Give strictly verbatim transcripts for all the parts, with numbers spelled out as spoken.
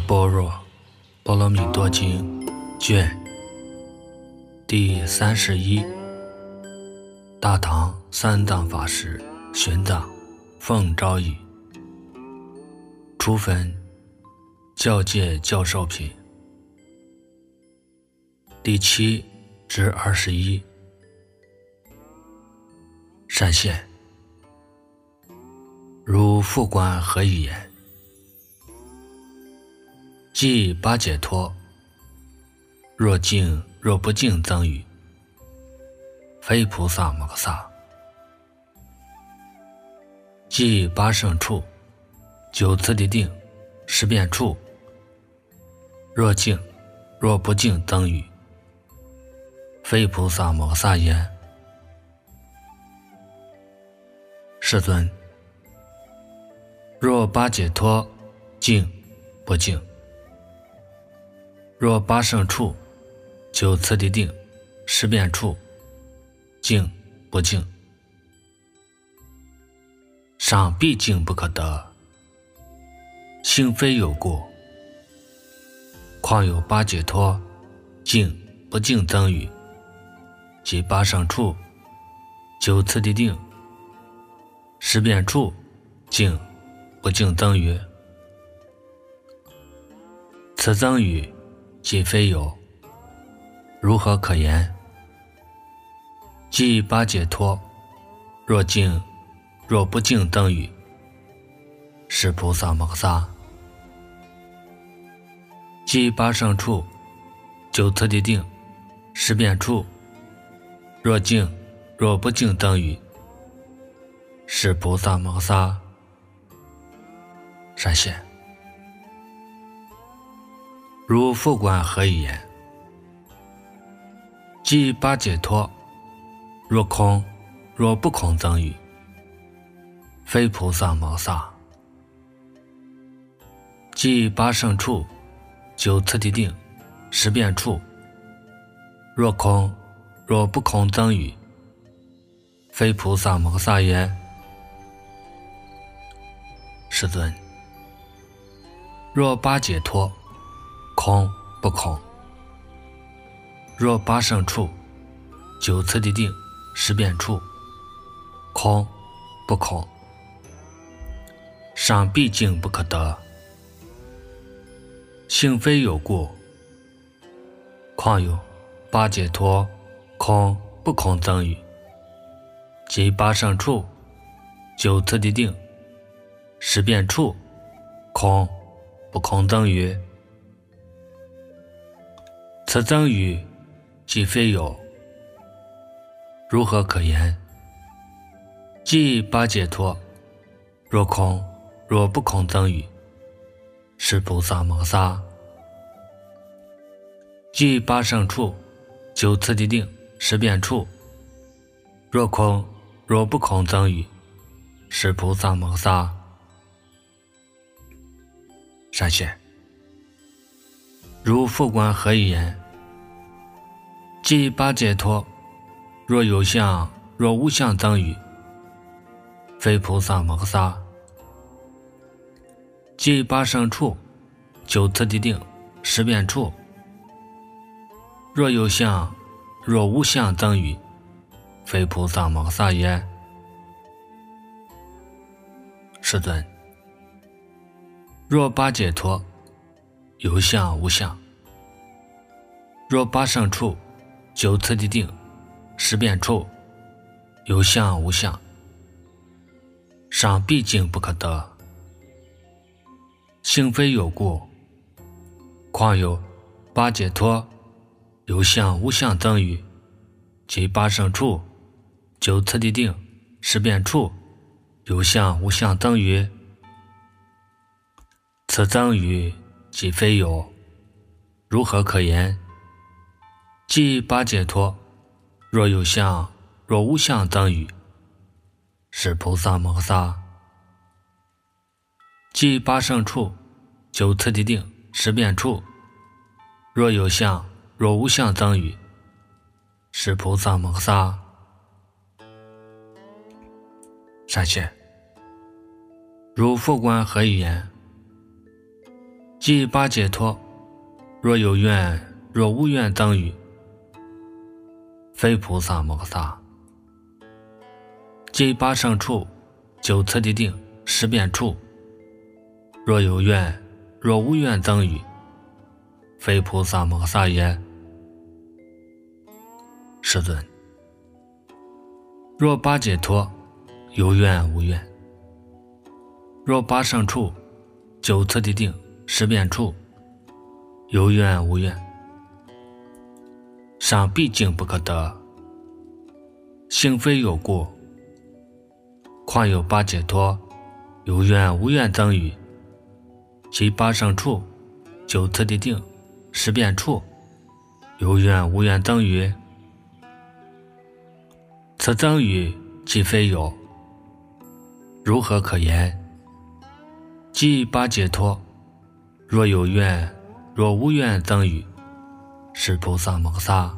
般若波罗蜜多经卷第三十一，大唐三藏法师玄奘奉诏语，初分教界教授品第七至二十一。善现，如复观何以言？即八解脱，若敬若不敬增语，非菩萨摩诃萨。即八圣处，九次第定，十变处，若敬若不敬增语，非菩萨摩诃萨也。世尊，若八解脱敬不敬，若八圣处，九次第定，十变处，敬不敬，赏必敬不可得，性非有故，况有八解脱敬不敬增语，即八圣处，九次第定，十变处，敬不敬增语，此增语即非有，如何可言？即八解脱，若敬若不敬增语，是菩萨摩诃萨。即八圣处，九次第定，十变处，若敬若不敬增语，是菩萨摩诃萨。善现，如复观何以言？即八解脱，若空若不空增语，非菩萨摩诃萨。即八圣处，九次第定，十变处，若空若不空增语，非菩萨摩诃萨也。世尊，若八解脱空不空，若八圣处，九次第定，十变处，空不空，赏必敬不可得，性非有故，况有八解脱空不空增语，即八圣处，九次第定，十变处，空不空增语，此增语即非有，如何可言？即八解脱，若空若不空增语，是菩萨摩诃萨。即八圣处，九次第定，十变处，若空若不空增语，是菩萨摩诃萨。善现，如复观何以言？即八解脱，若有相若无相增语，非菩萨摩诃萨。即八圣处，九次第定，十变处，若有相若无相增语，非菩萨摩诃萨也。世尊，若八解脱有相无相，若八圣处，九次第定，十变处，有相无相，赏必敬不可得，性非有故，况有八解脱有相无相增语，即八圣处，九次第定，十变处，有相无相增语，此增语即非有，如何可言？即八解脱，若有相若无相增语，是菩萨摩诃萨。即八圣处，九次第定，十变处，若有相若无相增语，是菩萨摩诃萨。善现，如复观何以言？ 即八解脱，若有愿若无愿增语，非菩萨摩诃萨。即八胜处，九次第定，十变处，若有愿若无愿增语，非菩萨摩诃萨也。世尊，若八解脱，有愿无愿；若八胜处，九次第定，十变处，有愿无愿，尚毕竟不可得，性非有故，况有八解脱，有愿无愿增语，即八胜处，九次第定，十变处，有愿无愿增语。此增语既非有，如何可言？即八解脱，若有愿若无愿增语，是菩萨摩诃萨。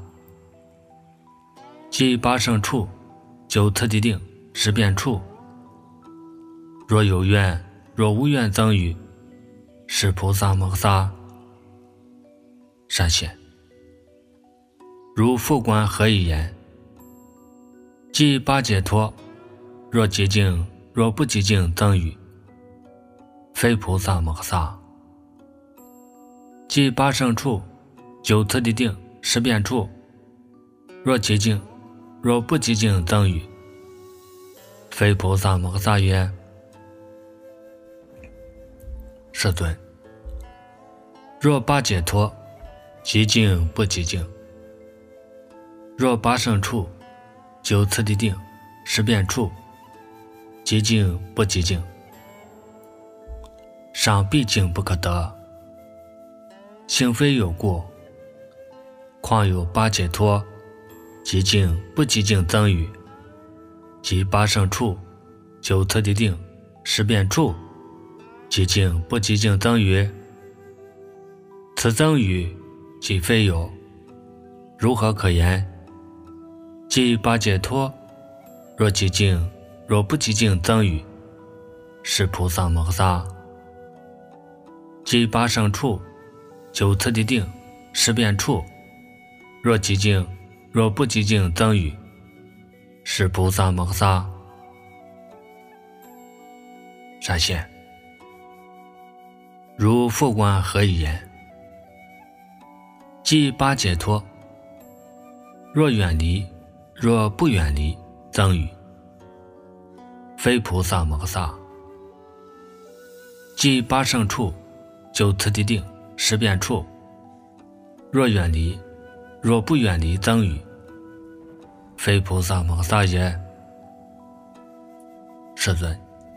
即八胜处，九次第定，十变处，若有愿若无愿增语，是菩萨摩诃萨。善显，如复观何以言？即八解脱，若极静若不极静增语，非菩萨摩诃萨。即八胜处，九次第定，十变处，若极静若不极静增语，非菩萨摩诃萨也。世尊，若八解脱，极静不极静；若八胜处，九次第定，十变处，极静不极静，尚毕竟不可得，性非有故，况有八解脱，极静不极静增语，即八胜处，九次第定，十变处，极静不极静增语。此增语既非有，如何可言？即八解脱，若极静若不极静增语，是菩萨摩诃萨。即八胜处，九次第定，十变处，若极静若不极静增语，是菩萨摩诃萨。善显，如复观何以言？即八解脱，若远离若不远离增语，非菩萨摩诃萨。即八胜处，九次第定，十变处，若远离若不远离增语，非菩萨摩诃萨也。世尊，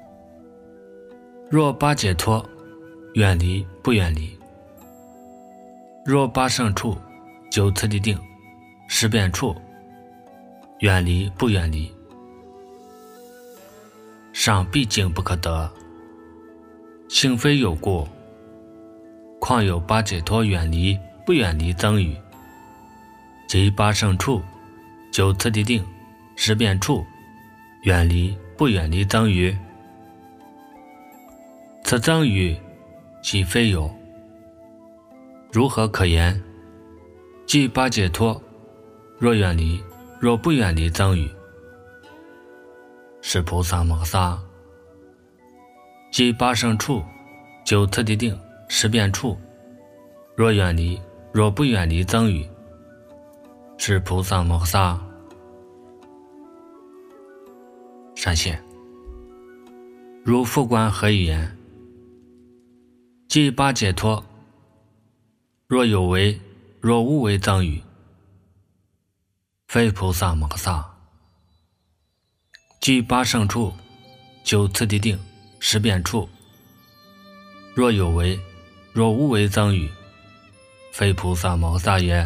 若八解脱，远离不远离；若八胜处，九次第定，十变处，远离不远离，尚毕竟不可得，性非有故，况有八解脱远离不远离增语，即八胜处，九次第定，十变处，远离不远离增语。此增语既非有，如何可言？即八解脱，若远离若不远离增语，是菩萨摩诃萨。即八胜处，九次第定，十变处，若远离若不远离增语，是菩萨摩诃萨。善显，如复观何以言？即八解脱，若有为若无为增语，非菩萨摩诃萨。即八胜处，九次第定，十变处，若有为若无为增语，非菩萨摩诃萨也。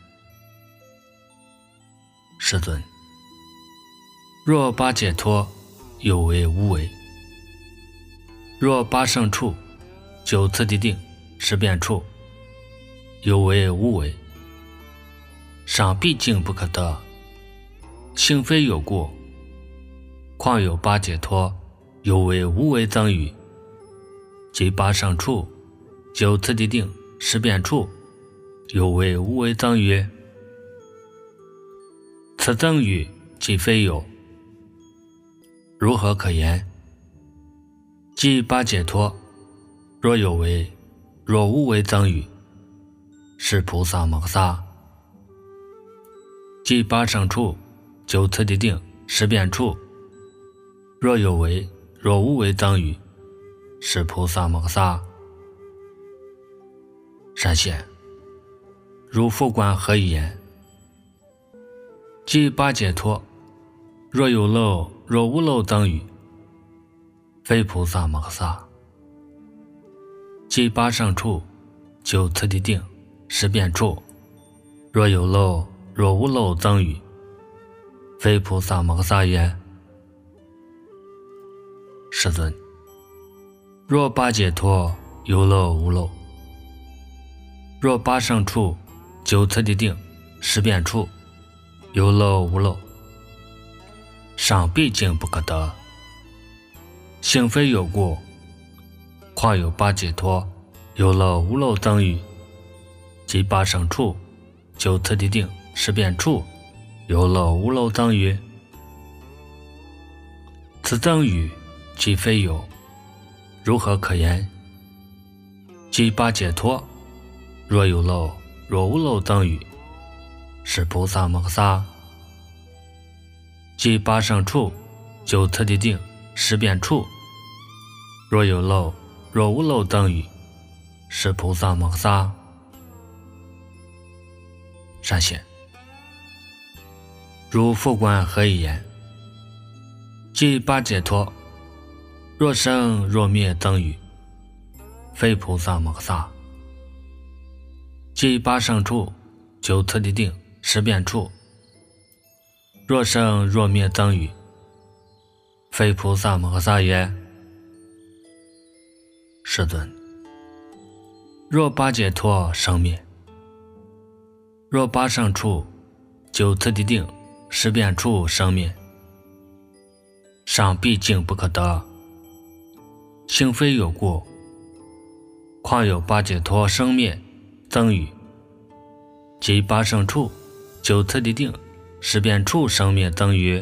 世尊，若八解脱，有为无为；若八胜处，九次第定，十变处，有为无为，尚毕竟不可得，性非有故，况有八解脱，有为无为增语，即八胜处， 就此地定事变处，有为无为增曰：此增语即非有，如何可言？即八解脱，若有为，若无为增语，是菩萨摩诃萨。即八胜处，就此地定事变处，若有为，若无为增语，是菩萨摩诃萨。善现，如复观何以言？即八解脱，若有漏，若无漏增语，非菩萨摩诃萨。即八胜处，就此地定事变处，若有漏，若无漏增语，非菩萨摩诃萨也。世尊，若八解脱有漏无漏，若八胜处，就此地定事变处，有漏无漏，尚毕竟不可得。性非有故，况有八解脱有漏无漏增语，即八胜处，就此地定事变处，有漏无漏增语。此增语即非有，如何可言？即八解脱，若有漏，若无漏增语，是菩萨摩诃萨。即八胜处，就此地定事变处，若有漏，若无漏增语，是菩萨摩诃萨。善现，如复观何以言？即八解脱，若生若灭增语，非菩萨摩诃萨。即八胜处，就此地定事变处，若生若灭增语，非菩萨摩诃萨也。世尊，若八解脱生灭，若八胜处，就此地定事变处生灭，尚毕竟不可得。性非有故，况有八解脱生灭增语，即八胜处，就此地定事变处生灭增语。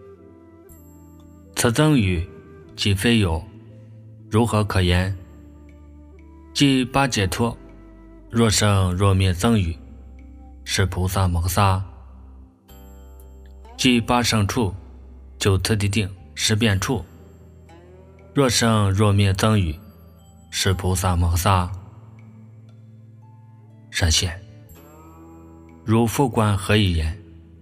此增语即非有，如何可言？即八解脱，若生若灭增语，是菩萨摩诃萨。即八胜处，就此地定事变处，若生若灭增语，是菩萨摩诃萨。善现，如复观何以言？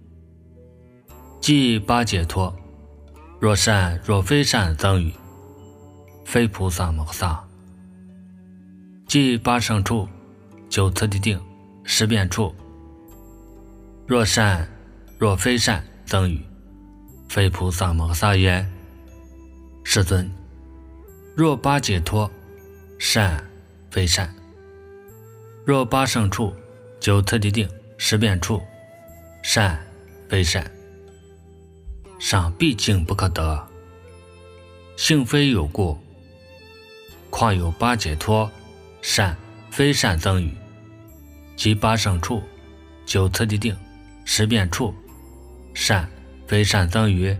即八解脱，若善若非善增语，非菩萨摩诃萨。即八胜处，就此地定事变处，若善若非善增语，非菩萨摩诃萨也。世尊，若八解脱善非善，若八胜处，就此地定事变处，善非善，尚毕竟不可得。性非有故，况有八解脱善非善增语，即八胜处，就此地定事变处，善非善增语。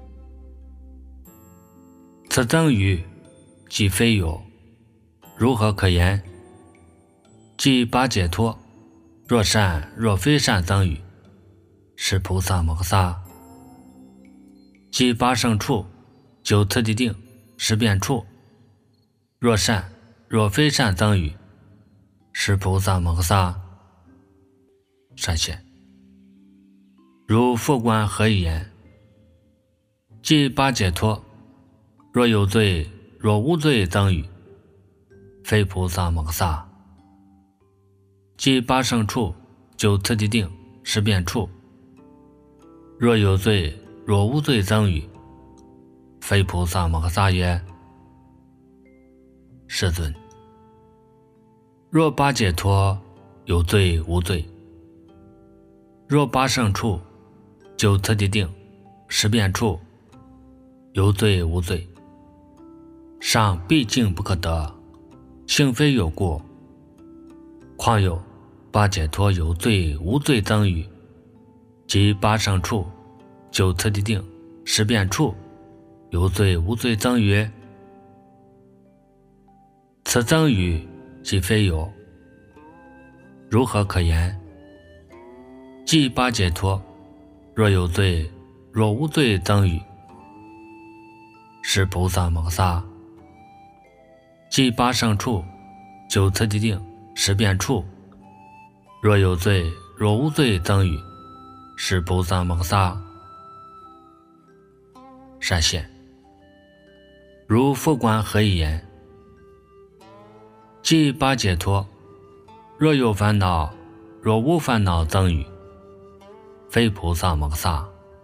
此增语即非有，如何可言？即八解脱，若善若非善增语，是菩萨摩诃萨。即八胜处，就此地定事变处，若善若非善增语，是菩萨摩诃萨。善现，如复观何以言？即八解脱，若有罪若无罪增语，非菩萨摩诃萨。即八胜处，就此地定事变处，若有罪若无罪增语，非菩萨摩诃萨也。世尊，若八解脱有罪无罪，若八胜处，就此地定事变处，有罪无罪，尚毕竟不可得。性非有故， 况有八解脱有罪无罪增语，即八胜处九次第定十变处有罪无罪增语。此增语即非有，如何可言？即八解脱若有罪若无罪增语，是菩萨蒙萨。即八胜处九次第定十变处若有罪若无罪增语，是菩萨蒙萨。善现，如复观何以言？即八解脱若有烦恼若无烦恼增语，非菩萨蒙萨。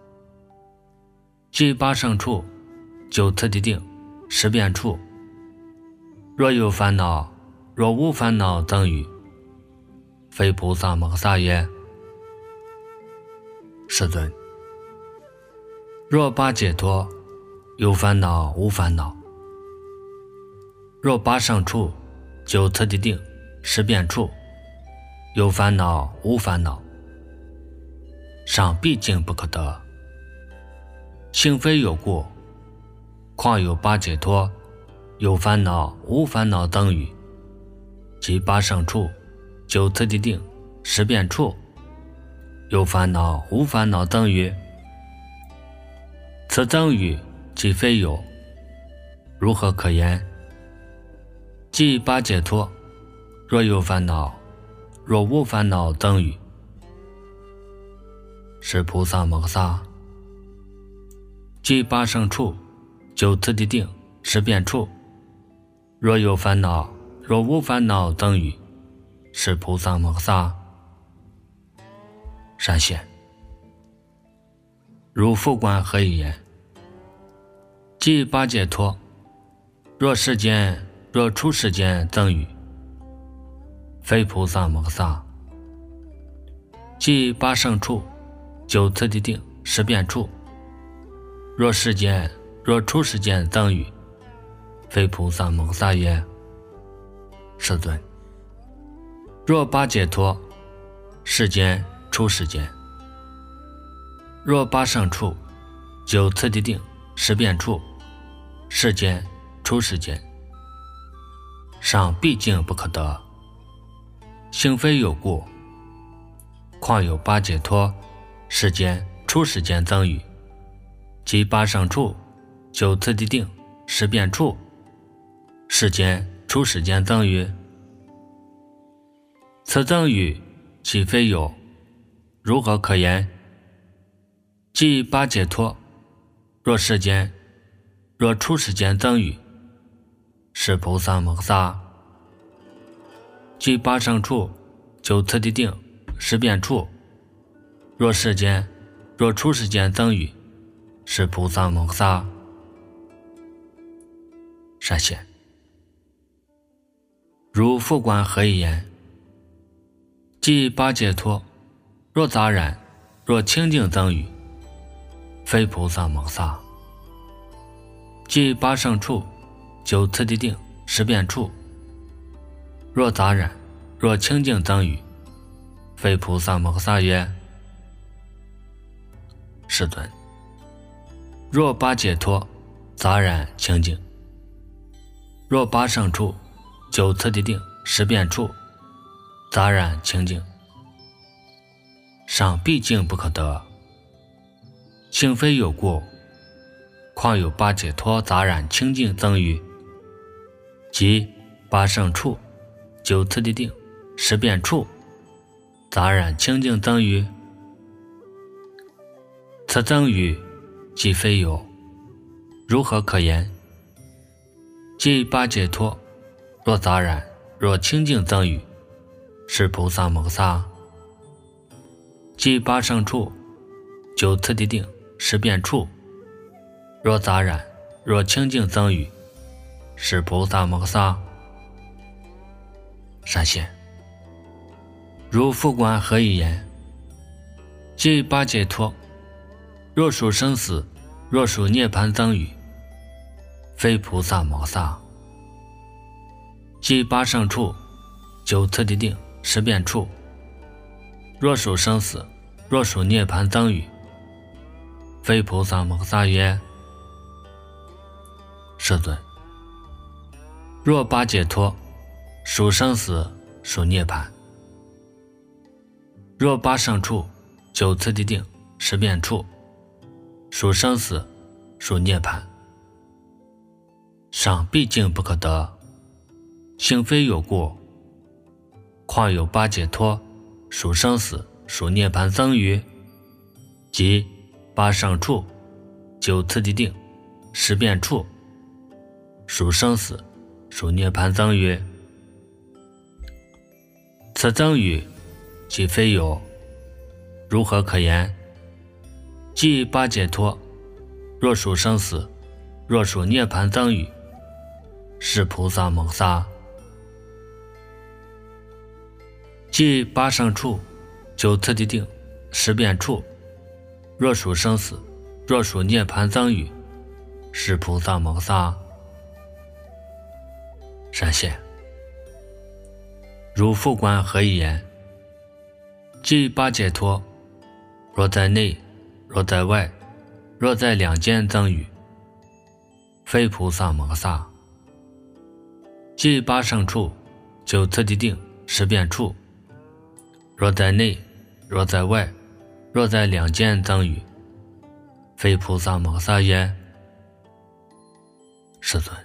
即八胜处九次第定十变处若有烦恼若无烦恼增语，非菩萨蒙萨也。世尊，若八解脱有烦恼无烦恼，若八胜处九次第定十变处有烦恼无烦恼，尚毕竟不可得。性非有故，况有八解脱有烦恼无烦恼增语，即八胜处九次第定十变处有烦恼无烦恼增语。此增语即非有，如何可言？即八解脱若有烦恼若无烦恼增语，是菩萨蒙萨。即八胜处九次第定十变处若有烦恼若无烦恼增语，是菩萨蒙萨。善现，如复观何以言？即八解脱若世间若出世间增语，非菩萨蒙萨。即八胜处九次第定十变处若世间若出世间增语，非菩萨蒙萨也。世尊，若八解脱世间出世间，若八胜处九次第定十变处世间出世间，尚毕竟不可得。性非有故，况有八解脱世间出世间增语，即八胜处九次第定十变处世间出世间增语。此增语岂非有，如何可言？即八解脱若世间若出世间增语，是菩萨蒙萨。即八胜处九次第定十变处若世间若出世间增语，是菩萨蒙萨。善现，如复观何以言？即八解脱若杂染若清净增语，非菩萨蒙萨。即八胜处九次第定十变处若杂染若清净增语，非菩萨蒙萨也。世尊，若八解脱杂染清净，若八胜处九次第定十变处杂染清净，尚毕竟不可得。性非有故，况有八解脱杂染清净增语，即八胜处九次第定十变处杂染清净增语。此增语即非有，如何可言？即八解脱若杂染若清净增语，是菩萨蒙萨。即八胜处九次第定十变处若杂染若清净增语，是菩萨蒙萨。善现，如复观何以言？即八解脱若属生死若属涅槃增语，非菩萨蒙萨。即八胜处九次第定识变处。若属生死，若属涅槃增语，非菩萨摩萨曰：世尊，若八解脱，属生死，属涅槃；若八胜处，九次第定，识变处，属生死，属涅槃。上毕竟不可得，性非有过，况有八解脱，属生死，属涅槃增于，即八胜处，九次第定，识变处，属生死，属涅槃增于。此增语即非有，如何可言？即八解脱，若属生死，若属涅槃增语，是菩萨摩萨。即八胜处，九次第定，识变处，若属生死，若属涅槃增语，是菩萨摩萨。善现，如复观何以言？即八解脱，若在内，若在外，若在两间增语，非菩萨摩萨。即八胜处，九次第定，识变处，若在内，若在外，若在两间增语，非菩萨摩萨耶？世尊，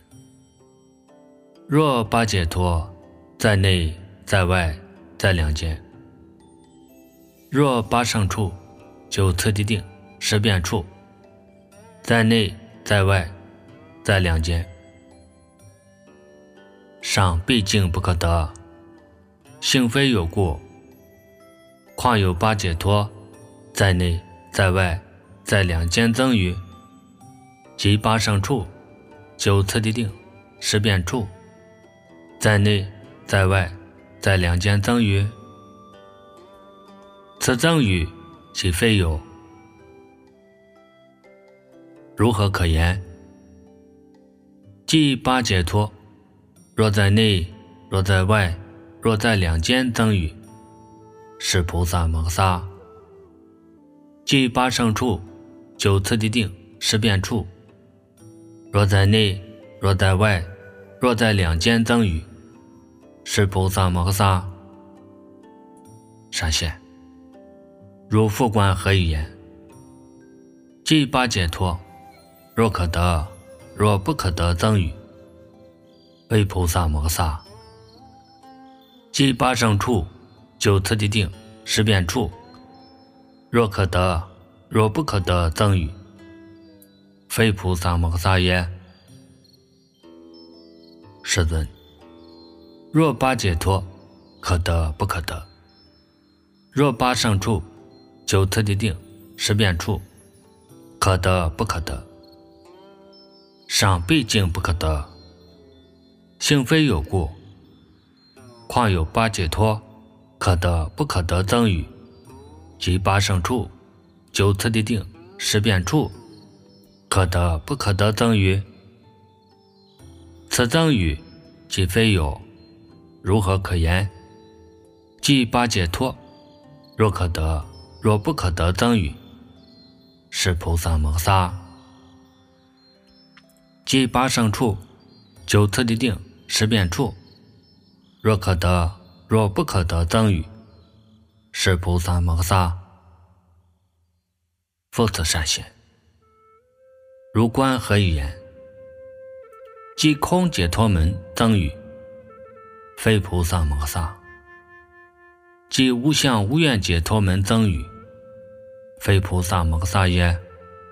若八解脱，在内，在外，在两间；若八胜处，九次第定，识变处，在内，在外，在两间，上毕竟不可得，性非有过，况有八解脱，在内，在外，在两间增于，即八胜处，九次第定，识变处，在内，在外，在两间增于。此增语即非有，如何可言？即八解脱，若在内，若在外，若在两间增语，是菩萨摩萨。即八胜处，九次第定，识变处，若在内，若在外，若在两间增语，是菩萨摩萨。善现，如复观何以言？即八解脱，若可得，若不可得增语，为菩萨摩萨。即八胜处，九次第定，识变处，若可得，若不可得增语，非菩萨摩萨耶？世尊，若八解脱，可得不可得；若八胜处，九次第定，识变处，可得不可得。上毕竟不可得，性非有过，况有八解脱，可得不可得增语，即八胜处，九次第定，识变处，可得不可得增语。此增语即非有，如何可言？即八解脱，若可得，若不可得增语，是菩萨摩萨。即八胜处，九次第定，识变处，若可得，若不可得增语，是菩萨摩萨。复次善现，如观何以言？即空解脱门增语，非菩萨摩萨。即无相无愿解脱门增语，非菩萨摩萨耶？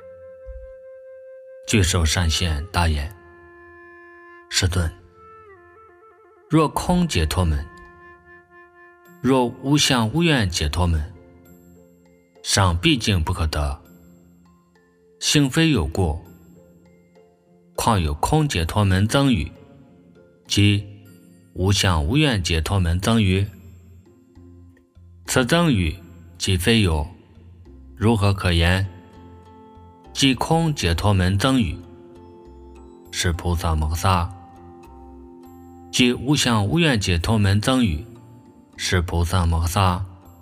具受善现答言：世尊，若空解脱门，若无相无愿解脱门，上毕竟不可得，性非有过，况有空解脱门增语，即无相无愿解脱门增语。此增语即非有，如何可言？即空解脱门增语，是菩萨摩萨。即无相无愿解脱门增语， 是菩萨摩诃萨。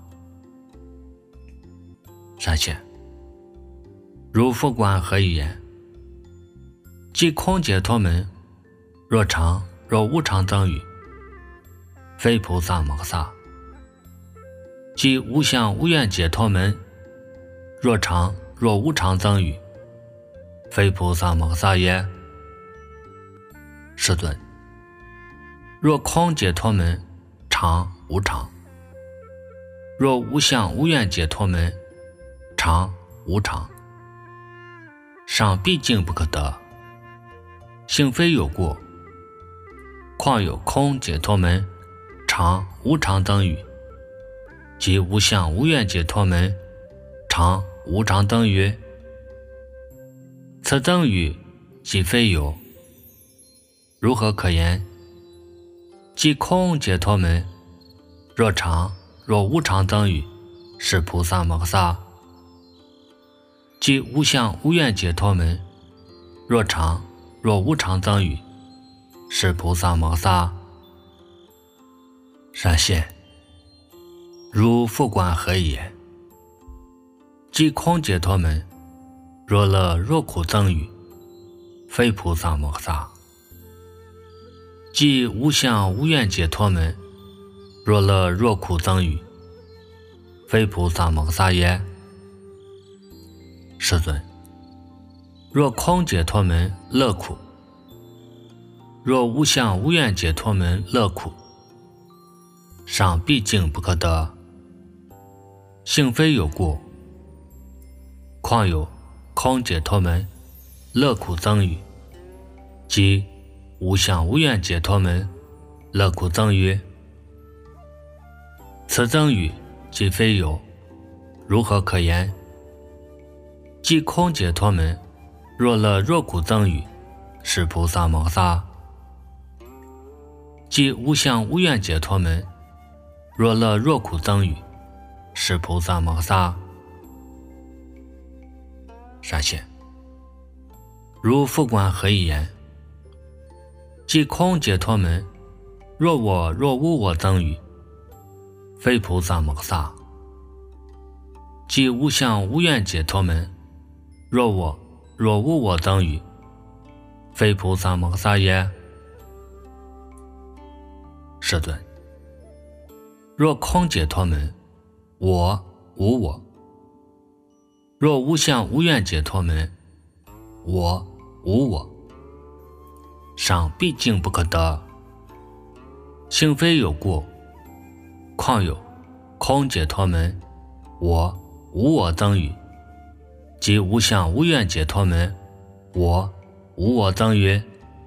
善现，如复观何以言？即空解脱门，若常若无常等语，非菩萨摩诃萨。即无相无愿解脱门，若常若无常等语，非菩萨摩诃萨也。世尊，若空解脱门，常无常；若无相无愿解脱门，常无常。上毕竟不可得，性非有过，况有空解脱门，常无常等语，即无相无愿解脱门，常无常等语。此等语即非有，如何可言？即空解脱门，若常若无常等语，是菩萨摩诃萨。即无相无愿解脱门，若常若无常等语，是菩萨摩诃萨。善现，如复观何以言？即空解脱门，若乐若苦等语，非菩萨摩诃萨。即无相无愿解脱门，若乐若苦等语，非菩萨摩诃萨也。世尊，若空解脱门乐苦，若无相无愿解脱门乐苦，上毕竟不可得，性非有过，况有空解脱门乐苦等语，即无相无愿解脱门乐苦等语。此等语即非有，如何可言？即空解脱门，若乐若苦等语，是菩萨摩诃萨。即无相无愿解脱门，若乐若苦等语，是菩萨摩诃萨。善现，如复观何以言？即空解脱门，若我若无我等语，非菩萨摩诃萨。即无相无愿解脱门，若我若无我等语，非菩萨摩诃萨也。世尊，若空解脱门，我无我；若无相无愿解脱门，我无我。上毕竟不可得，性非有过，况有空解脱门，我无我等语，即无相无愿解脱门，我无我等语。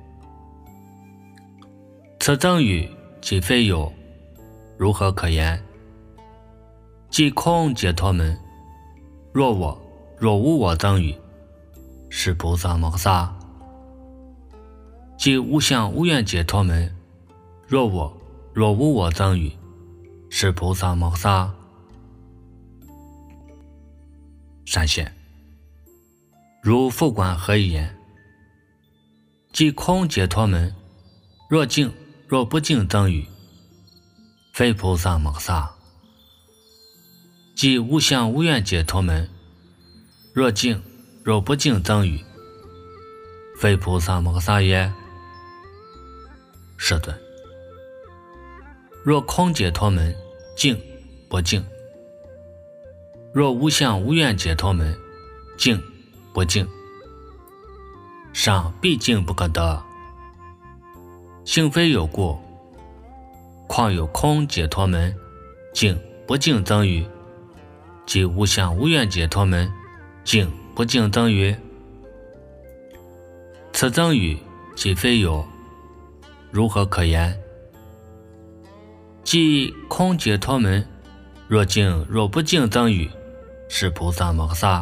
此等语即非有，如何可言？即空解脱门，若我若无我等语，是菩萨摩诃萨。即无相无愿解脱门，若我若无我等语，是菩萨摩诃萨。善现，如复观何以言？即空解脱门，若净若不净等语，非菩萨摩诃萨。即无相无愿解脱门，若净若不净等语，非菩萨摩诃萨也。世尊，若空解脱门净不净，若无相无愿解脱门净不净，上毕竟不可得，性非有过，况有空解脱门净不净等语，即无相无愿解脱门净不净等语。此等语即非有，如何可言？即空解脱门，若净若不净等语，是菩萨摩诃萨。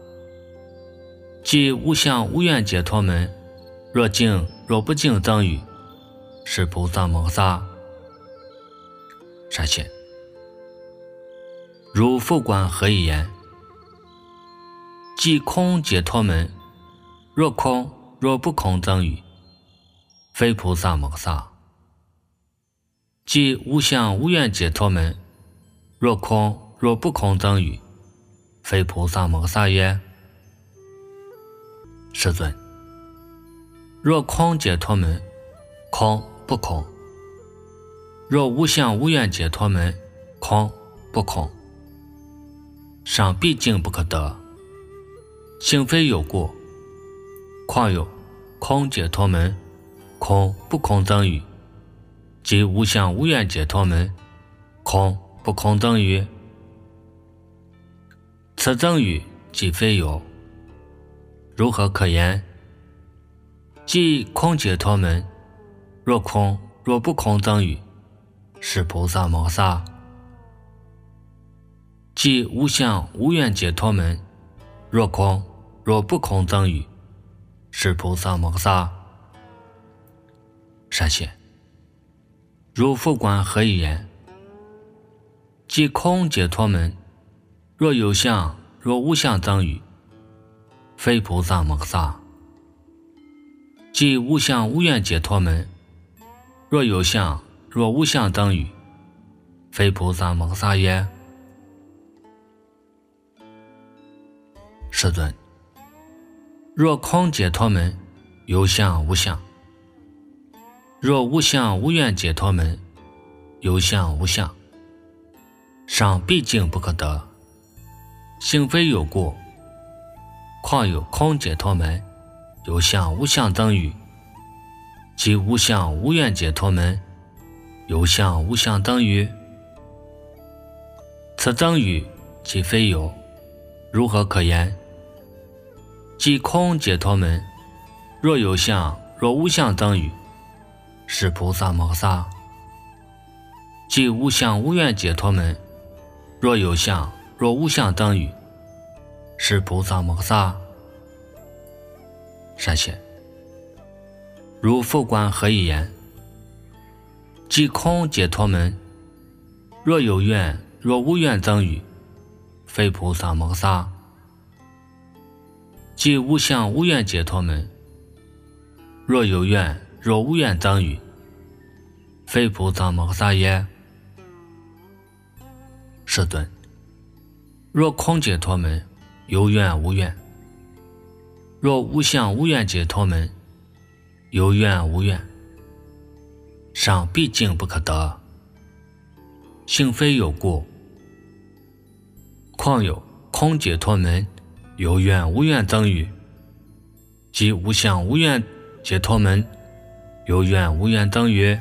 即无相无愿解脱门，若净若不净等语，是菩萨摩诃萨。善现，如复观何以言？即空解脱门，若空若不空等语，非菩萨摩诃萨。 即无相无愿解脱门，若空若不空等语，非菩萨摩萨也。世尊，若空解脱门，空不空；若无相无愿解脱门，空不空。上毕竟不可得，性非有过，况有空解脱门，空不空等语，即无相无愿解脱门，空不空等语。此等语即非有，如何可言？即空解脱门，若空若不空等语，是菩萨摩萨。即无相无愿解脱门，若空若不空等语，是菩萨摩萨。善解，如复观何以言？即空解脱门，若有相若无相等语，非菩萨摩萨。即无相无愿解脱门，若有相若无相等语，非菩萨摩萨也。世尊，若空解脱门，有相无相；若无相无愿解脱门，有相无相。上毕竟不可得，性非有过，况有空解脱门，有相无相等语，即无相无愿解脱门，有相无相等语。此等语即非有，如何可言？即空解脱门，若有相若无相等语，是菩萨摩萨。即无相无愿解脱门，若有相若无相等语，是菩萨摩萨。善解，如复观何以言？即空解脱门，若有愿若无愿等语，非菩萨摩萨。即无相无愿解脱门，若有愿若无愿等语，非菩萨摩萨也。世尊，若空解脱门，有愿无愿；若无相无愿解脱门，有愿无愿。上毕竟不可得，性非有过，况有空解脱门，有愿无愿等语，即无相无愿解脱门，有愿无愿等语。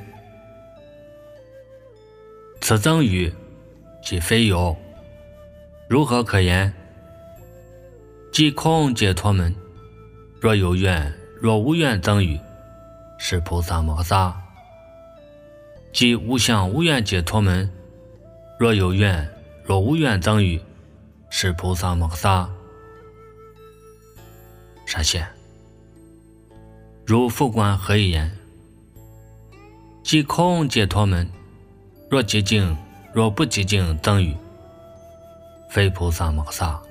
此等语即非有，如何可言？即空解脱门，若有愿若无愿等语，是菩萨摩萨。即无相无愿解脱门，若有愿若无愿等语，是菩萨摩萨。善解，如复观何以言？即空解脱门，若寂静若不寂静等语，非菩萨摩萨。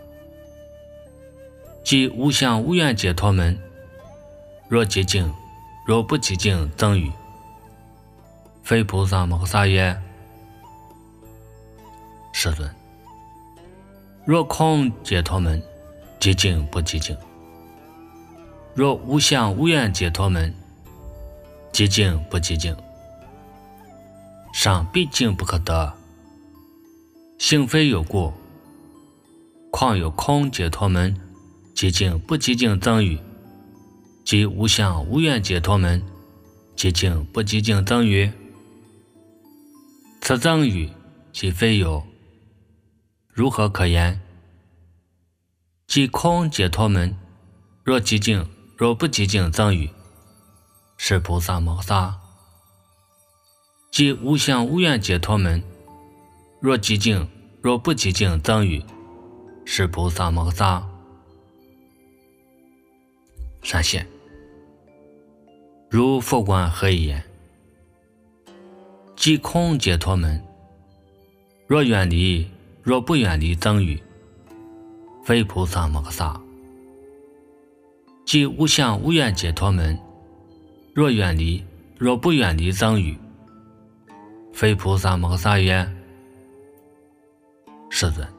即无相无愿解脱门，若寂静若不寂静等语，非菩萨摩萨也。世尊，若空解脱门，寂静不寂静；若无相无愿解脱门，寂静不寂静。上毕竟不可得，性非有过，况有空解脱门，寂静不寂静等语，即无相无愿解脱门，寂静不寂静等语。此等语即非有，如何可言？即空解脱门，若寂静若不寂静等语，是菩萨摩萨。即无相无愿解脱门，若寂静若不寂静等语，是菩萨摩萨。善解，如复观何以言？即空解脱门，若远离若不远离等语，非菩萨摩萨。即无相无愿解脱门，若远离若不远离等语， 非菩萨摩诃萨曰：世尊，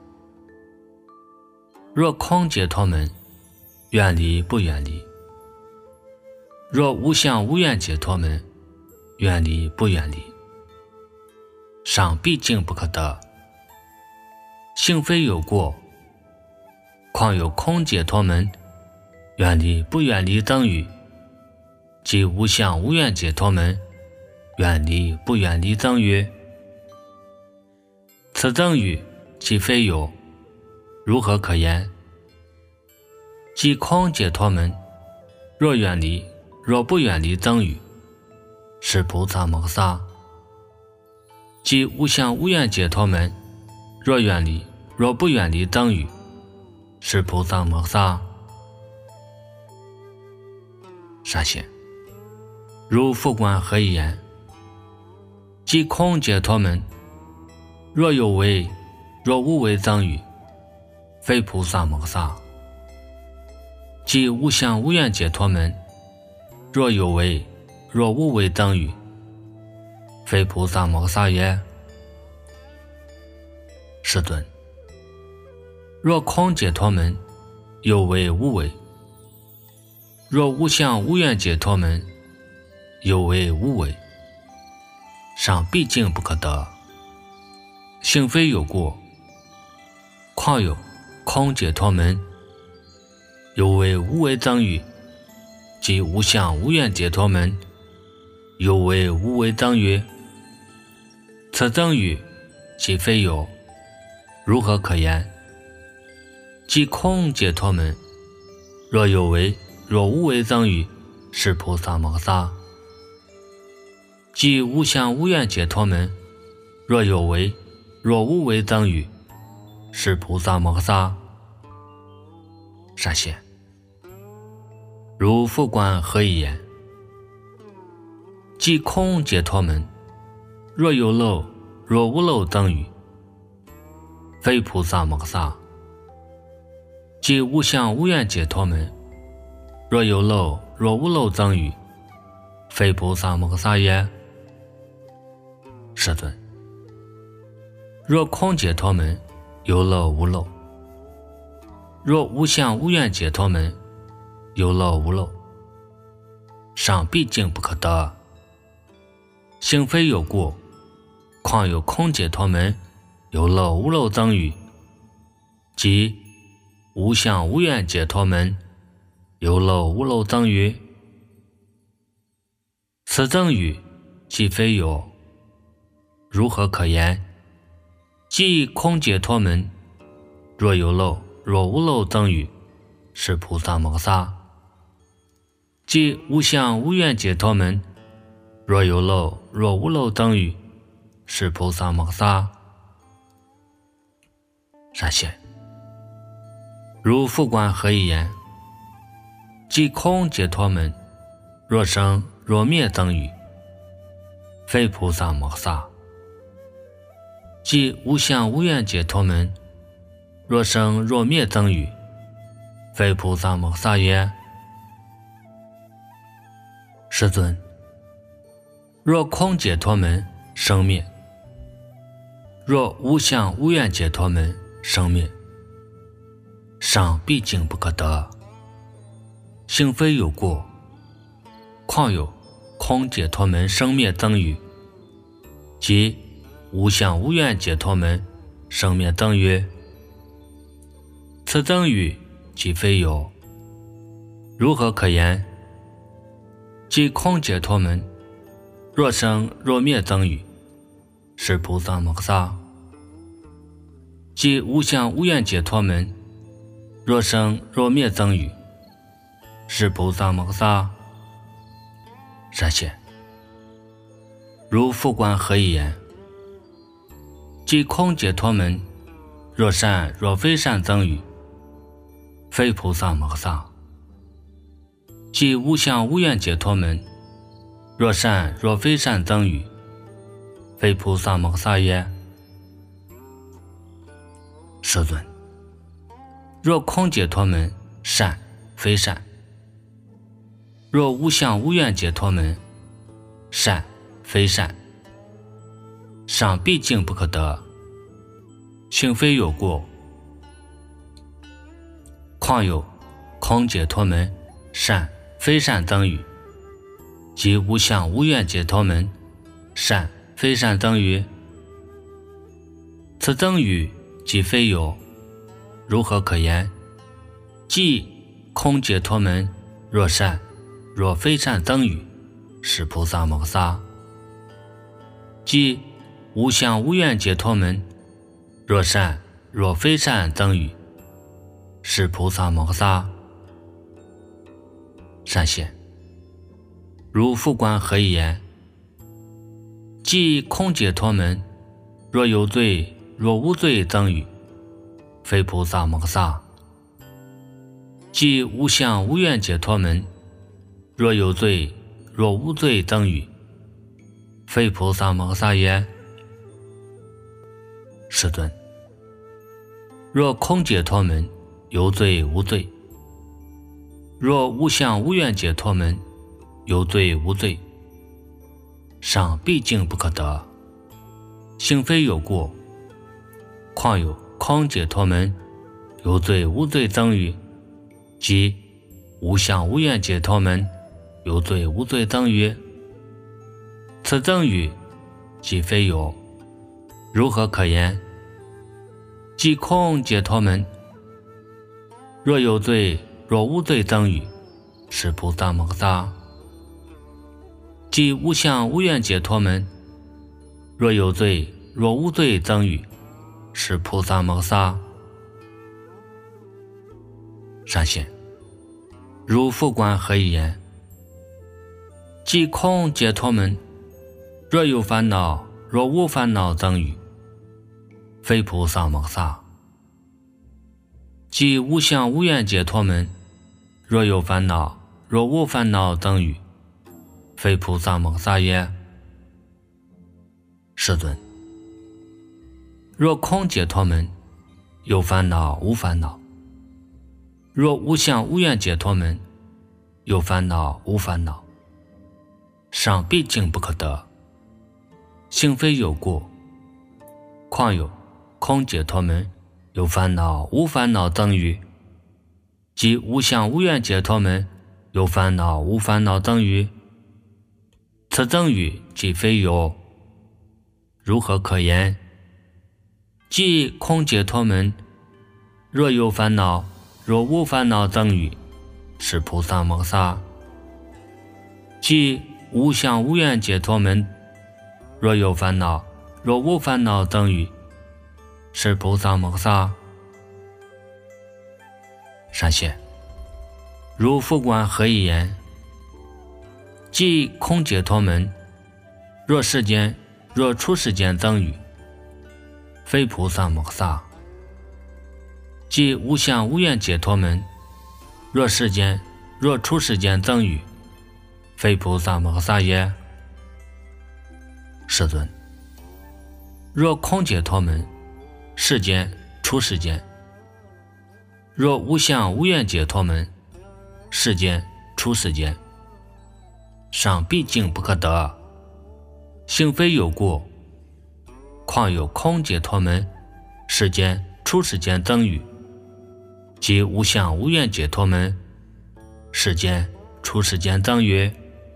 若空解脱门远离不远离？若无相无愿解脱门远离不远离？上毕竟不可得，性非有过，况有空解脱门远离不远离等语，即无相无愿解脱门远离不远离等语。此等语即非有，如何可言？即空解脱门若远离若不远离等语，是菩萨摩诃萨；即无相无愿解脱门若远离若不远离等语，是菩萨摩诃萨。善显，如复观何以言？即空解脱门若有为若无为等语，非菩萨摩诃萨；即无相无愿解脱门若有为若无为等语，非菩萨摩诃萨也。世尊，若空解脱门有为无为，若无相无愿解脱门有为无为，上毕竟不可得，性非有过，况有空解脱门有为无为等语，即无相无愿解脱门有为无为等语。此等语即非有，如何可言？即空解脱门若有为若无为等语，是菩萨摩诃萨；即无相无愿解脱门若有为若无为等语，是菩萨摩诃萨。善显，如复观何以言？即空解脱门若有漏若无漏等语，非菩萨摩诃萨；即无相无愿解脱门若有漏若无漏等语，非菩萨摩诃萨也。世尊，若空解脱门有漏无漏，若无相无愿解脱门有漏无漏，上毕竟不可得，性非有过，况有空解脱门有漏无漏等语，即无相无愿解脱门有漏无漏等语。此等语即非有，如何可言？即空解脱门若有漏若无漏等语，是菩萨摩诃萨；即无相无愿解脱门若有漏若无漏等语，是菩萨摩诃萨。善显，如复观何以言？即空解脱门若生若灭等语，非菩萨摩诃萨；即无相无愿解脱门若生若灭等语，非菩萨摩诃萨也。世尊，若空解脱门生灭，若无相无愿解脱门生灭，上毕竟不可得，性非有过，况有空解脱门生灭等语，即无相无愿解脱门生灭等语。此等语即非有，如何可言？即空解脱门若生若灭等语，是菩萨摩诃萨；即无相无愿解脱门若生若灭等语，是菩萨摩诃萨。善显，如复观何以言？即空解脱门若善若非善等语，非菩萨摩诃萨；即无相无愿解脱门若善若非善等语，非菩萨摩诃萨也。世尊，若空解脱门善非善，若无相无愿解脱门善非善， 上必竟不可得，性非有过。况有空解脱门，善非善等语，即无相无愿解脱门，善非善等语。此等语即非有，如何可言？即空解脱门，若善若非善等语，是菩萨摩萨。即无相无愿解脱门，若善若非善等语，是菩萨摩萨。善现，如复观何以言？即空解脱门，若有罪若无罪等语，非菩萨摩萨。即无相无愿解脱门，若有罪若无罪等语，非菩萨摩萨也。世尊，若空解脱门，有罪无罪；若无相无愿解脱门，有罪无罪。上必竟不可得，性非有过。况有空解脱门，有罪无罪等语，即无相无愿解脱门，有罪无罪等语。此等语即非有，如何可言？即空解脱门，若有罪若无罪等语，是菩萨摩萨。即无相无愿解脱门，若有罪若无罪等语，是菩萨摩萨。善现，如复观何以言？即空解脱门，若有烦恼若无烦恼等语，非菩萨摩萨。即无相无愿解脱门，若有烦恼若无烦恼等语，非菩萨摩萨也。世尊，若空解脱门，有烦恼无烦恼；若无相无愿解脱门，有烦恼无烦恼。上必竟不可得，性非有过。况有空解脱门，有烦恼无烦恼等语，即无相无愿解脱门，有烦恼无烦恼等语。此等语即非有，如何可言？即空解脱门，若有烦恼若无烦恼等语，是菩萨摩萨。即无相无愿解脱门，若有烦恼若无烦恼等语，是菩萨摩萨。善现，如复观何以言？即空解脱门，若世间若出世间等语，非菩萨摩萨。即无相无愿解脱门，若世间若出世间等语，非菩萨摩萨也。世尊，若空解脱门，世间出世间；若无相无愿解脱门，世间出世间。上必竟不可得，性非有过。况有空解脱门，世间出世间等语，即无相无愿解脱门，世间出世间等语。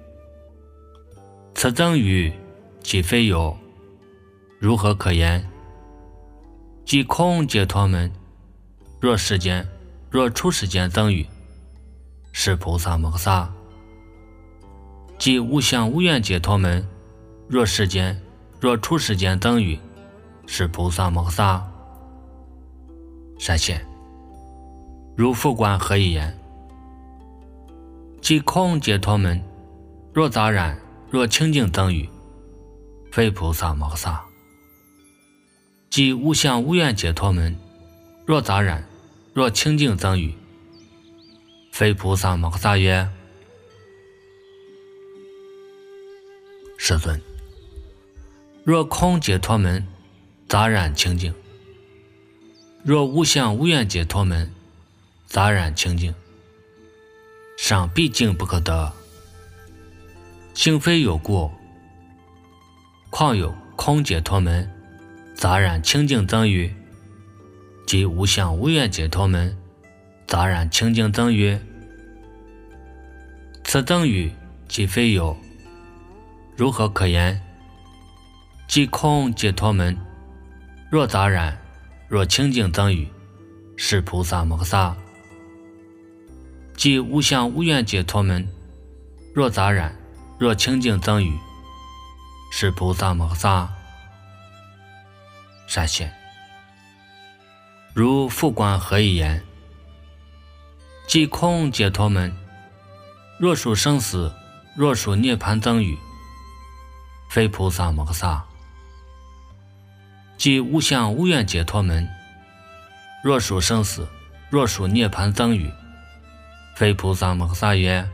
此等语即非有，如何可言？即空解脱门，若世间若出世间等语，是菩萨摩萨。即无相无愿解脱门，若世间若出世间等语，是菩萨摩萨。善现，如复观何以言？即空解脱门，若杂染若清净等语，非菩萨摩萨。即无相无愿解脱门，若杂染若清净等语，非菩萨摩萨也。世尊，若空解脱门，杂染清净；若无相无愿解脱门，杂染清净。上必竟不可得，性非有过。况有空解脱门杂染清净增语，即无相无愿解脱门杂染清净增语。此增语即非有，如何可言？即空解脱门若杂染若清净增语，是菩萨摩诃萨。即无相无愿解脱门若杂染若清净增语，是菩萨摩诃萨。善现，如复观何以言？即空解脱门若属生死若属涅槃增语，非菩萨摩诃萨。即无相无愿解脱门若属生死若属涅槃增语，非菩萨摩诃萨也。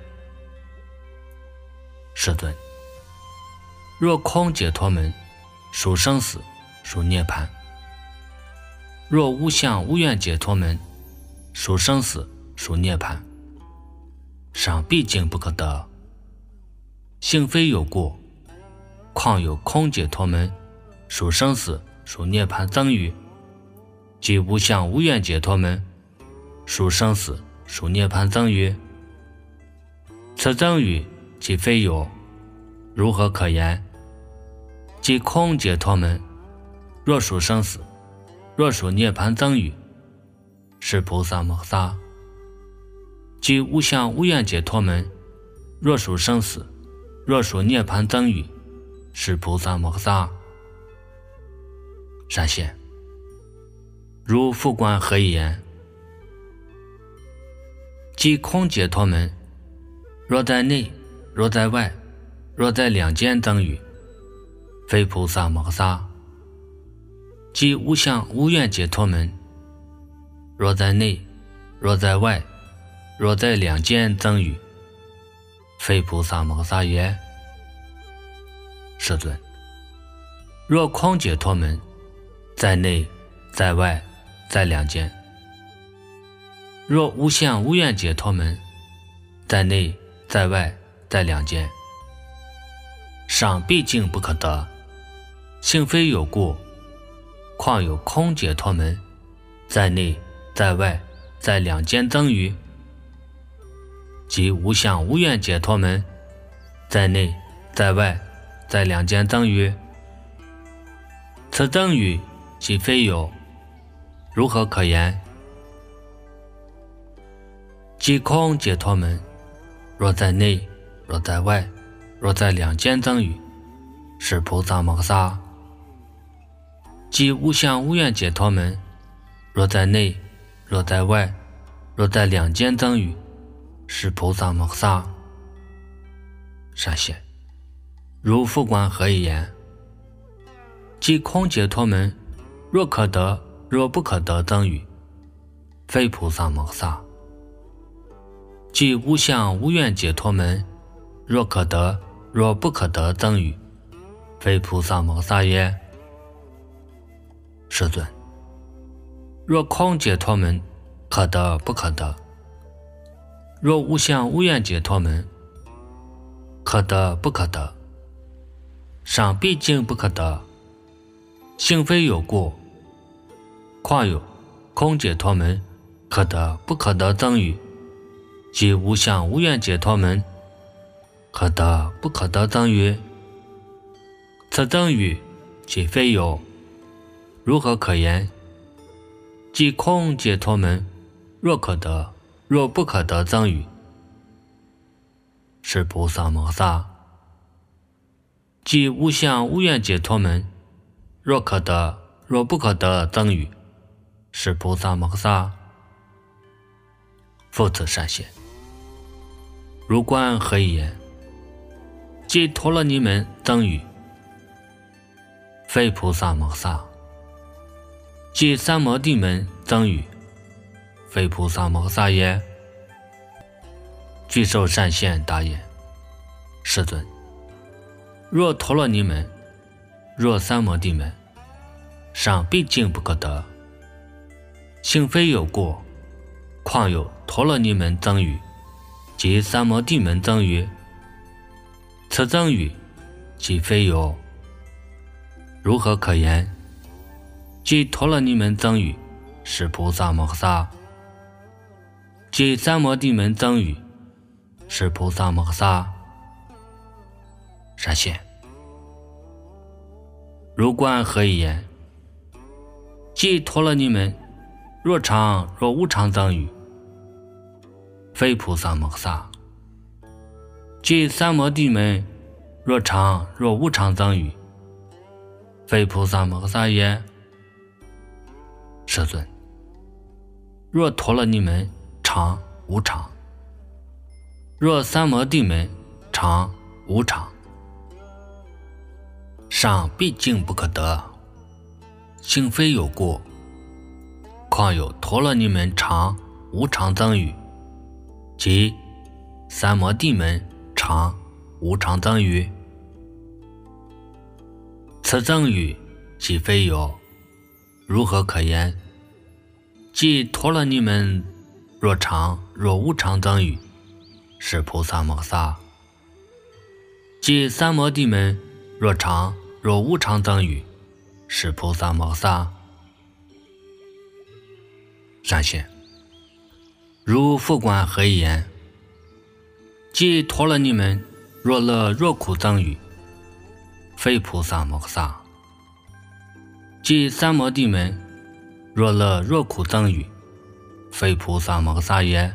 世尊，若空解脱门属生死属涅槃，若无相无愿解脱门属生死属涅槃，尚毕竟不可得。性非有过，况有空解脱门属生死属涅槃增语，即无相无愿解脱门属生死属涅槃增语。此增语即非有，如何可言？即空解脱门若属生死若属涅槃增语，是菩萨摩诃萨。即无相无愿解脱门若属生死若属涅槃增语，是菩萨摩诃萨。善现，如复观何以言？即空解脱门若在内若在外若在两间增语，非菩萨摩诃萨。即无相无愿解脱门若在内若在外若在两间增语，非菩萨摩诃萨也。世尊，若空解脱门在内在外在两间，若无相无愿解脱门在内在外在两间，尚毕竟不可得。性非有故，况有空解脱门在内在外在两间增语，即无相无愿解脱门在内在外在两间增语。此增语即非有，如何可言？即空解脱门若在内若在外若在两间增语，是菩萨摩诃萨。即无相无愿解脱门若在内若在外若在两间增语，是菩萨摩诃萨。善现，如复观何以言？即空解脱门若可得若不可得增语，非菩萨摩诃萨。即无相无愿解脱门若可得若不可得增语，非菩萨摩诃萨也。世尊，若空解脱门可得不可得，若无相无愿解脱门可得不可得，尚毕竟不可得。性非有过，况有空解脱门可得不可得增语，即无相无愿解脱门可得不可得增语。此增语即非有，如何可言？即空解脱门若可得若不可得增语，是菩萨摩诃萨。即无相无愿解脱门若可得若不可得增语，是菩萨摩诃萨。复次善现，如观何以言？即陀罗尼门增语，非菩萨摩诃萨。即三摩地门增语，非菩萨摩诃萨也。具受善现答言：世尊，若陀罗尼门若三摩地门，尚毕竟不可得。性非有过，况有陀罗尼门增语及三摩地门增语。此增语即非有， 如何可言？即陀罗尼门增语是菩萨摩诃萨，即三摩地门增语是菩萨摩诃萨。闪现。如观何以言？即陀罗尼门若常若无常增语，非菩萨摩诃萨。即三摩地门若常若无常增语，非菩萨摩诃萨也。世尊，若陀罗尼门常无常，若三摩地门常无常，上毕竟不可得，性非有过，况有陀罗尼门常无常增语，即三摩地门常无常增语。此增语即非有，如何可言？即陀罗尼门若常若无常增语是菩萨摩诃萨，即三摩地门若常若无常增语是菩萨摩诃萨。闪现。如复观何以言？即陀罗尼门若乐若苦增语，非菩萨摩诃萨。即三摩地门若乐若苦增语，非菩萨摩诃萨也。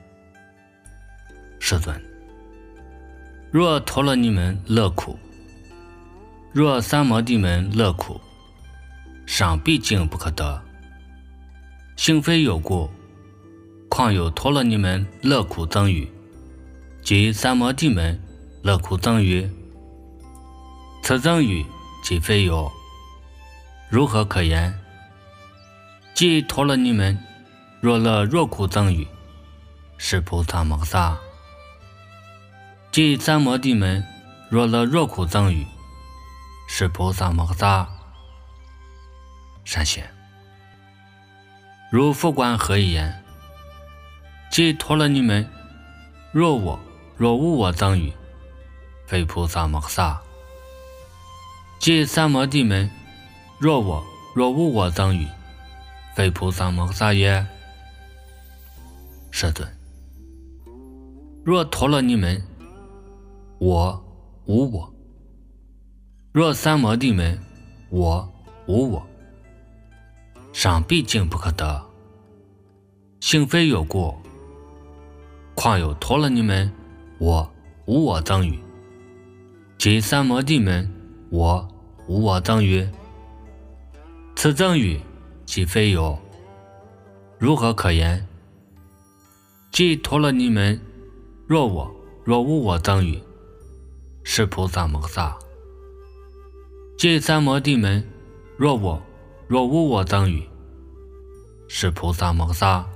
世尊，若陀罗尼门乐苦，若三摩地门乐苦，上毕竟不可得，性非有过，况有陀罗尼门乐苦增语，即三摩地门乐苦增语。此增语即非有，如何可言？即陀罗尼门若乐若苦增语是菩萨摩诃萨，即三摩地门若乐若苦增语是菩萨摩诃萨。闪现。如复观何以言？即陀罗尼门若我若无我增语，非菩萨摩诃萨。即三摩地门若我若无我增语，非菩萨摩诃萨也。世尊，若陀罗尼门我无我，若三摩地门我无我，上毕竟不可得，性非有过，况有陀罗尼门我无我增语，即三摩地门我无我增语。此增语即非有，如何可言？即陀罗尼门若我若无我增语是菩萨摩诃萨，即三摩地门若我若无我增语是菩萨摩诃萨。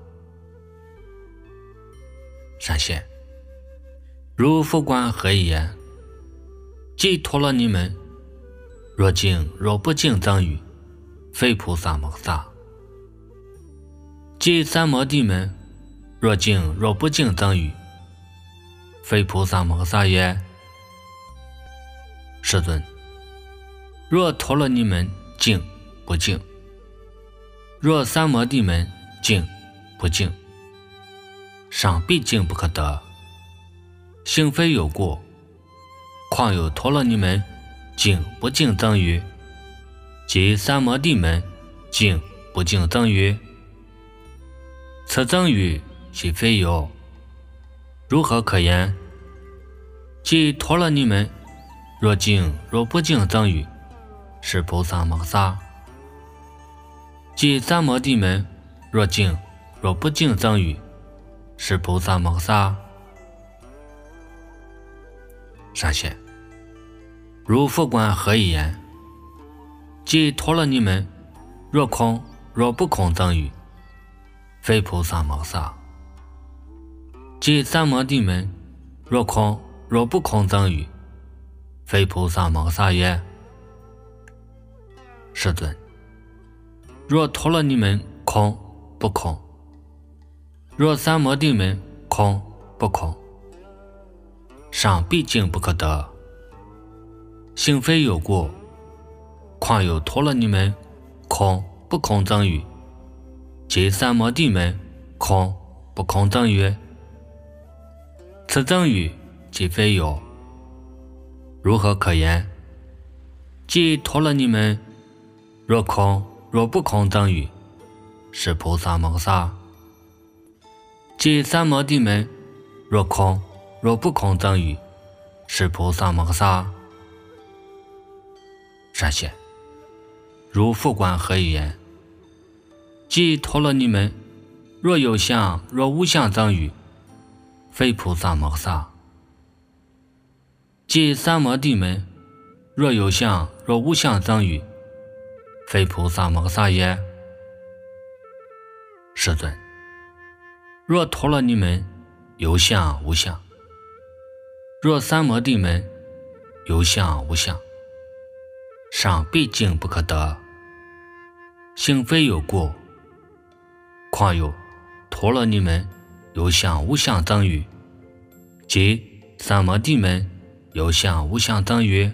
闪现。如复观何以言？即陀罗尼门若净若不净增语，非菩萨摩诃萨。即三摩地门若净若不净增语，非菩萨摩诃萨也。世尊，若陀罗尼门净不净，若三摩地门净不净，上毕竟不可得，性非有过，况有陀罗尼门净不净增语，即三摩地门净不净增语。此增语即非有，如何可言？即陀罗尼门若净若不净增语是菩萨摩诃萨，即三摩地门若净若不净增语是菩萨摩诃萨。闪现。如复观何以言？即陀罗尼门若空若不空增语，非菩萨摩诃萨。即三摩地门若空若不空增语，非菩萨摩诃萨也。世尊，若陀罗尼门空不空，若三摩地门空不空，上毕竟不可得，性非有过， 况又托了你们空不空等于，即三摩地门空不空等于，此等于即非有，如何可言？即托了你们若空若不空等于，是菩萨摩萨。即三摩地门若空若不空等于，是菩萨摩萨。善显，如复观何以言？即托了你们若有相若无相等于，非菩萨摩萨。即三摩地门若有相若无相等于，非菩萨摩萨也。世尊，若托了你们有相无相，若三摩地门有相无相，尚毕竟不可得，性非有过，况有托了你们有相无相等于，即三摩地门有相无相等于，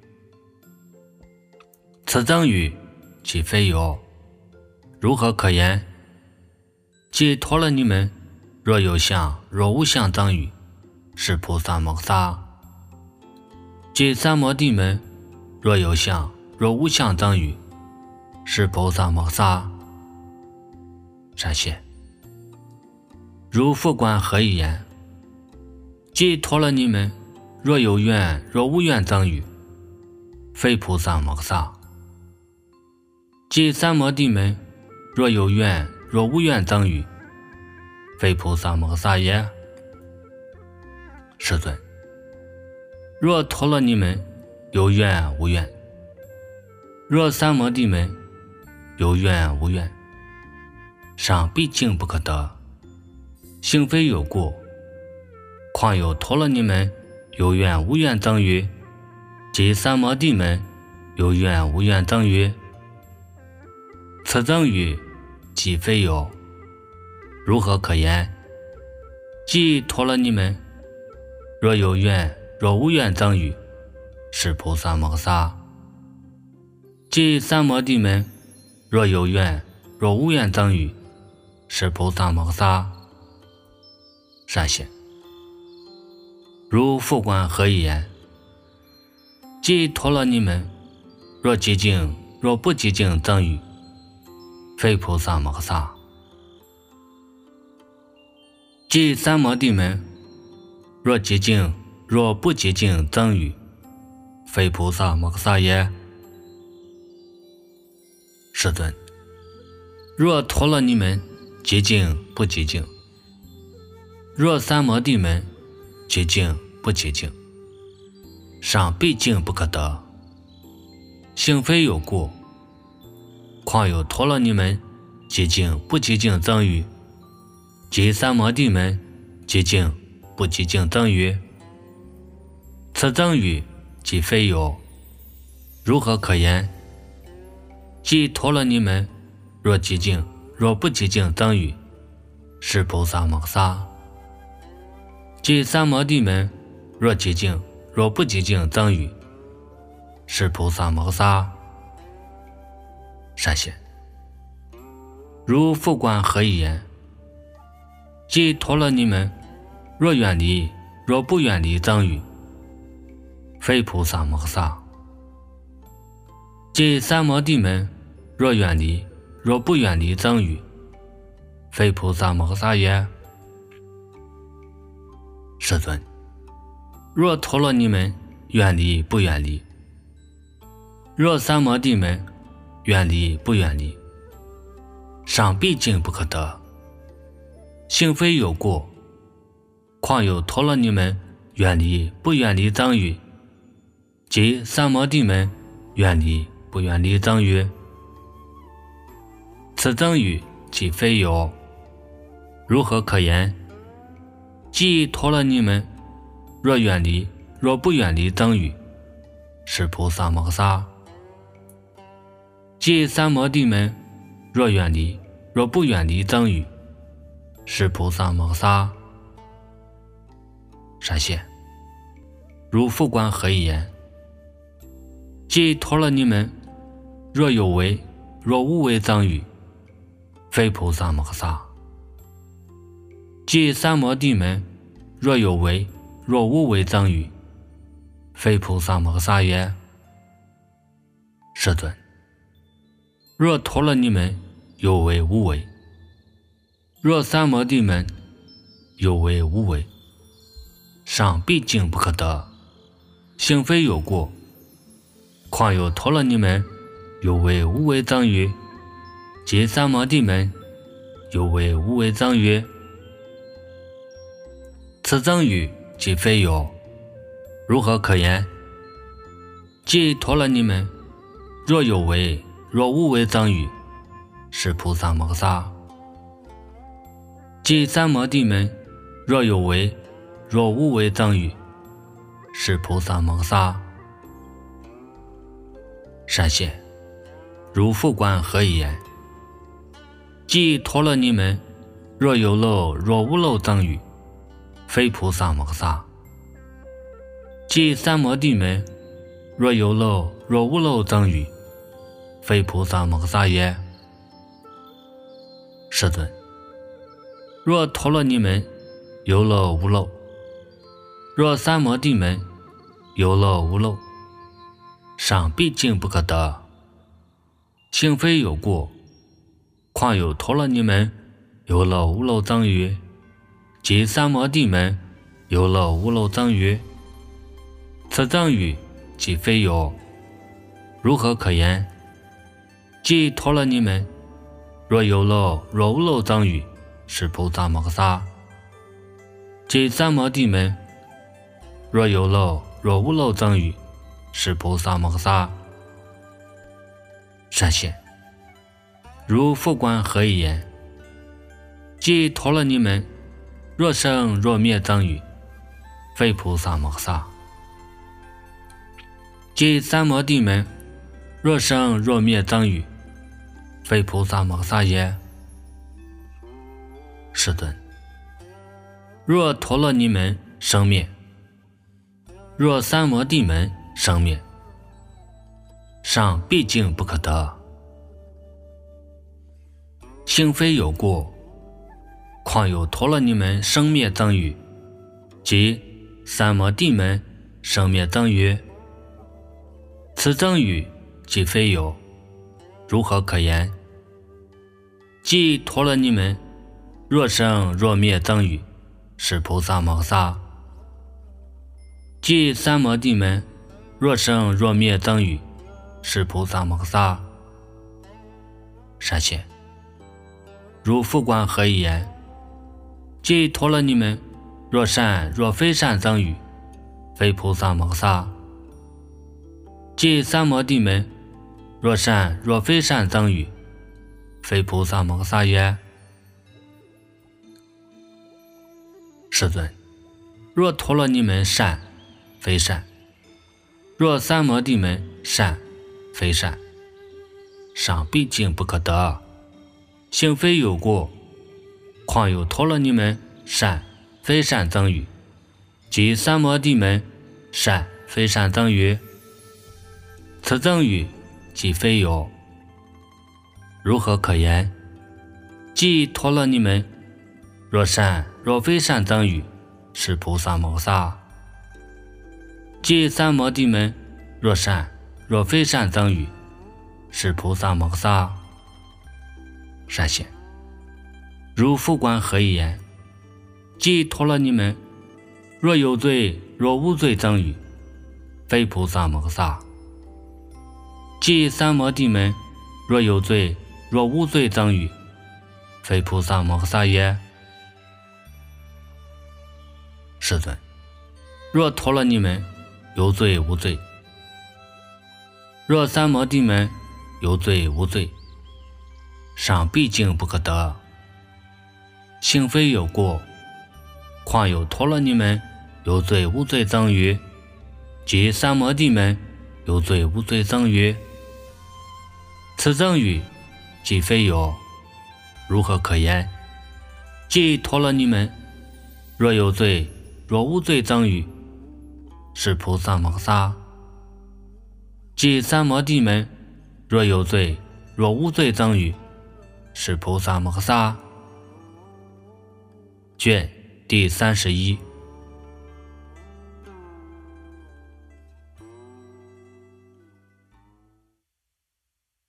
此等于即非有，如何可言？即托了你们若有相若无相等于，是菩萨摩萨。即三摩地门若有相若无相等于，是菩萨摩萨。善显，如复观何以言？即托了你们若有愿若无愿等于，非菩萨摩萨。即三摩地门若有愿若无愿等于，非菩萨摩萨也。世尊，若托了你们有愿无愿，若三摩地门有愿无愿，尚毕竟不可得，性非有过，况有托了你们有愿无愿等于，即三摩地门有愿无愿等于，此等于即非有，如何可言？即托了你们若有愿若无愿等于，是菩萨摩萨。即三摩地门若有愿若无愿等于，是菩萨摩萨。善显，如复观何以言？即托了你们若寂静若不寂静等于，非菩萨摩萨。即三摩地门若寂静若不寂静等于，非菩萨摩萨也。世尊，若托了你们寂静不寂静，若三摩地门寂静不寂静，尚毕竟不可得，性非有过，况有托了你们寂静不寂静等于，即三摩地门寂静不寂静等于，此等于即非有，如何可言？即托了你们若寂静若不寂静等于，是菩萨摩萨。即三摩地门若寂静若不寂静等于，是菩萨摩萨。善显，如复观何以言？即托了你们若远离若不远离等于，非菩萨摩萨。即三摩地门若远离若不远离等于，非菩萨摩萨也。世尊，若托了你们远离不远离，若三摩地门远离不远离，尚毕竟不可得，性非有过，况有托了你们远离不远离等于，即三摩地门远离不远离等于，此等于即非有，如何可言？即托了你们若远离若不远离等于，是菩萨摩萨。即三摩地门若远离若不远离等于，是菩萨摩萨。善显，如复观何以言？即托了你们若有为若无为藏语，非菩萨摩诃萨。即三摩地门，若有为若无为藏语，非菩萨摩诃萨也。世尊，若陀罗尼门有为无为，若三摩地门有为无为，尚毕竟不可得，性非有过，况有陀罗尼门有为无为藏语，即三摩地门有为无为藏语，此藏语即非有，如何可言？即陀罗尼门若有为若无为藏语，是菩萨摩诃萨。即三摩地门若有为若无为藏语，是菩萨摩诃萨。善现，如复观何以言？即陀罗尼门若有漏若无漏藏语，非菩萨摩诃萨。即三摩地门若有漏若无漏藏语，非菩萨摩诃萨也。世尊，若陀罗尼门有漏无漏，若三摩地门有漏无漏，尚毕竟不可得，性非有过，况有陀罗尼门有漏无漏藏语，即三摩地门有漏无漏藏语，此藏语即非有，如何可言？即陀罗尼门若有漏若无漏藏语，是菩萨摩诃萨。即三摩地门若有漏若无漏藏语，是菩萨摩诃萨。善现，如复观何以言？即陀罗尼门若生若灭藏语，非菩萨摩诃萨。即三摩地门若生若灭藏语，非菩萨摩诃萨也。世尊，若陀罗尼门生灭，若三摩地门生灭，尚毕竟不可得，性非有过，况有陀罗尼门生灭藏语，即三摩地门生灭藏语，此藏语即非有，如何可言？即陀罗尼门若生若灭藏语，是菩萨摩诃萨。即三摩地门若生若灭藏语，是菩萨摩诃萨。善现，如复观何以言？即陀罗尼门若善若非善藏语，非菩萨摩诃萨。即三摩地门若善若非善藏语，非菩萨摩诃萨也。世尊，若陀罗尼门善非善，若三摩地门善非善，尚毕竟不可得，性非有过，况有陀罗尼门善非善藏语，即三摩地门善非善藏语，此藏语即非有，如何可言？即陀罗尼门若善若非善藏语，是菩萨摩诃萨。即三摩地门若善若非善藏语，是菩萨摩诃萨。善现，如复观何以言？即陀罗尼门若有罪若无罪藏语，非菩萨摩诃萨。即三摩地门若有罪若无罪藏语，非菩萨摩诃萨也。世尊，若陀罗尼门有罪无罪，若三摩地门有罪无罪，尚毕竟不可得，性非有过，况有陀罗尼门有罪无罪藏语，即三摩地门有罪无罪藏语，此藏语即非有，如何可言？即陀罗尼门若有罪若无罪藏语，是菩萨摩诃萨。即三摩地门若有罪，若无罪增语，是菩萨摩诃萨。卷第三十一。